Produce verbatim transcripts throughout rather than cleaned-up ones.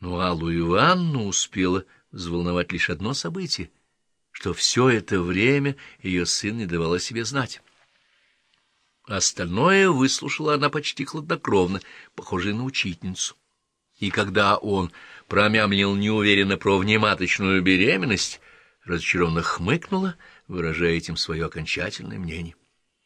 Но Аллу Ивановну успела взволновать лишь одно событие, что все это время ее сын не давал о себе знать. Остальное выслушала она почти хладнокровно, похожей на учительницу. И когда он промямлил неуверенно про внематочную беременность, разочарованно хмыкнула, выражая этим свое окончательное мнение.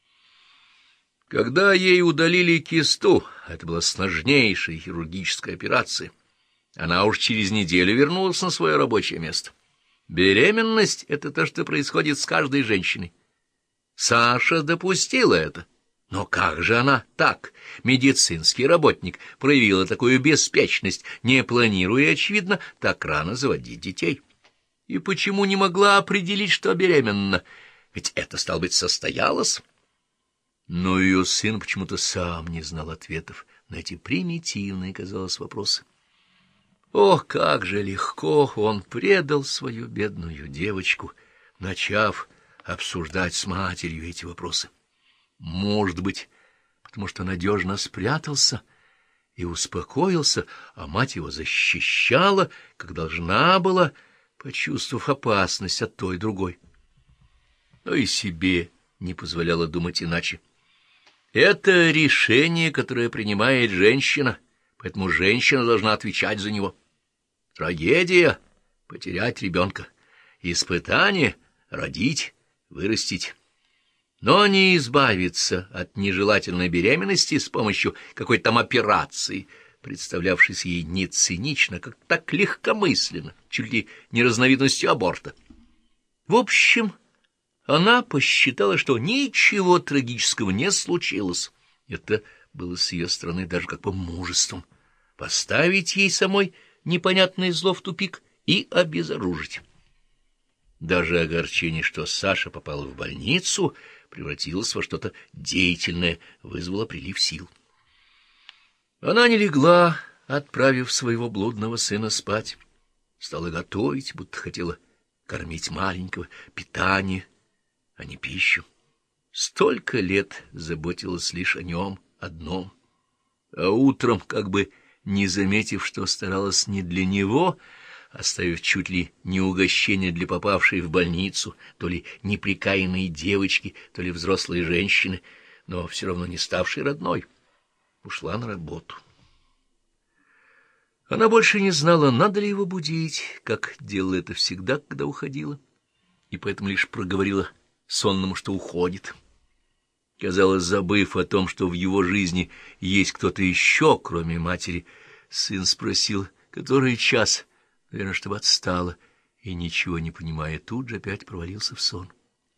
Когда ей удалили кисту, это была сложнейшая хирургическая операция, она уж через неделю вернулась на свое рабочее место. Беременность — это то, что происходит с каждой женщиной. Саша допустила это. Но как же она так, медицинский работник, проявила такую беспечность, не планируя, очевидно, так рано заводить детей? И почему не могла определить, что беременна? Ведь это, стало быть, состоялось. Но ее сын почему-то сам не знал ответов на эти примитивные, казалось, вопросы. Ох, как же легко он предал свою бедную девочку, начав обсуждать с матерью эти вопросы. Может быть, потому что надежно спрятался и успокоился, а мать его защищала, как должна была, почувствовав опасность от той и другой. Но и себе не позволяла думать иначе. Это решение, которое принимает женщина, поэтому женщина должна отвечать за него. Трагедия — потерять ребенка, испытание — родить, вырастить. Но не избавиться от нежелательной беременности с помощью какой-то там операции, представлявшейся ей не цинично, как так легкомысленно, чуть ли не разновидностью аборта. В общем, она посчитала, что ничего трагического не случилось. Это было с ее стороны даже как бы мужеством. Поставить ей самой непонятное зло в тупик и обезоружить. Даже огорчение, что Саша попала в больницу, превратилось во что-то деятельное, вызвало прилив сил. Она не легла, отправив своего блудного сына спать. Стала готовить, будто хотела кормить маленького, питание, а не пищу. Столько лет заботилась лишь о нем одном. А утром, как бы не заметив, что старалась не для него, оставив чуть ли не угощение для попавшей в больницу, то ли неприкаянной девочки, то ли взрослой женщины, но все равно не ставшей родной, ушла на работу. Она больше не знала, надо ли его будить, как делала это всегда, когда уходила, и поэтому лишь проговорила сонному, что уходит. Казалось, забыв о том, что в его жизни есть кто-то еще, кроме матери, сын спросил, который час, наверное, чтобы отстала, и, ничего не понимая, тут же опять провалился в сон.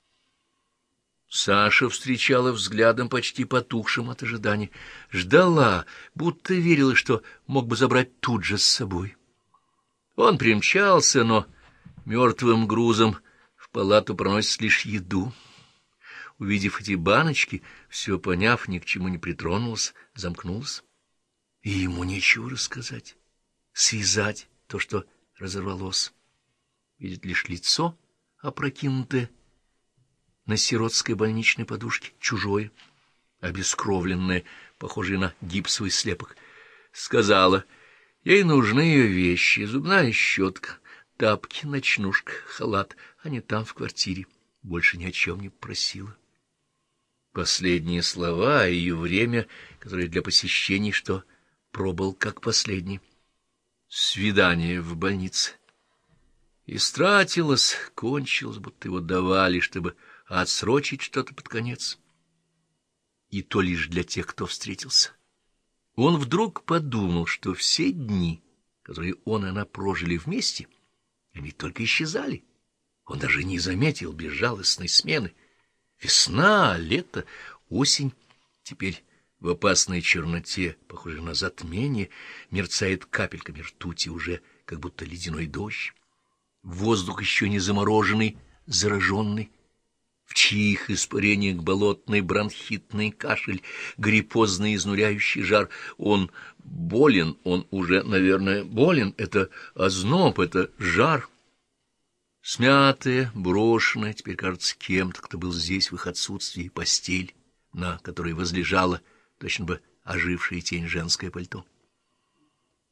Саша встречала взглядом почти потухшим от ожидания, ждала, будто верила, что мог бы забрать тут же с собой. Он примчался, но мертвым грузом в палату проносит лишь еду. Увидев эти баночки, все поняв, ни к чему не притронулась, замкнулась. И ему нечего рассказать, связать то, что разорвалось. Видит лишь лицо, опрокинутое на сиротской больничной подушке, чужое, обескровленное, похожее на гипсовый слепок. Сказала, ей нужны ее вещи, зубная щетка, тапки, ночнушка, халат, а не там, в квартире. Больше ни о чем не просила. Последние слова и ее время, которое для посещений, что пробыл как последний. Свидание в больнице. Истратилось, кончилось, будто его давали, чтобы отсрочить что-то под конец. И то лишь для тех, кто встретился. Он вдруг подумал, что все дни, которые он и она прожили вместе, они только исчезали. Он даже не заметил безжалостной смены. Весна, лето, осень. Теперь в опасной черноте, похожей на затмение, мерцает капельками ртути уже, как будто ледяной дождь. Воздух еще не замороженный, зараженный, в чьих испарениях болотный бронхитный кашель, гриппозный изнуряющий жар. Он болен, он уже, наверное, болен. Это озноб, это жар. Смятая, брошенная, теперь, кажется, кем-то, кто был здесь в их отсутствии, постель, на которой возлежала, точно бы ожившая тень женское пальто.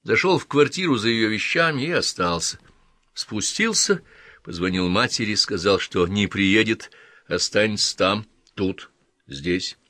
Зашел в квартиру за ее вещами и остался. Спустился, позвонил матери, сказал, что не приедет, останется там, тут, здесь.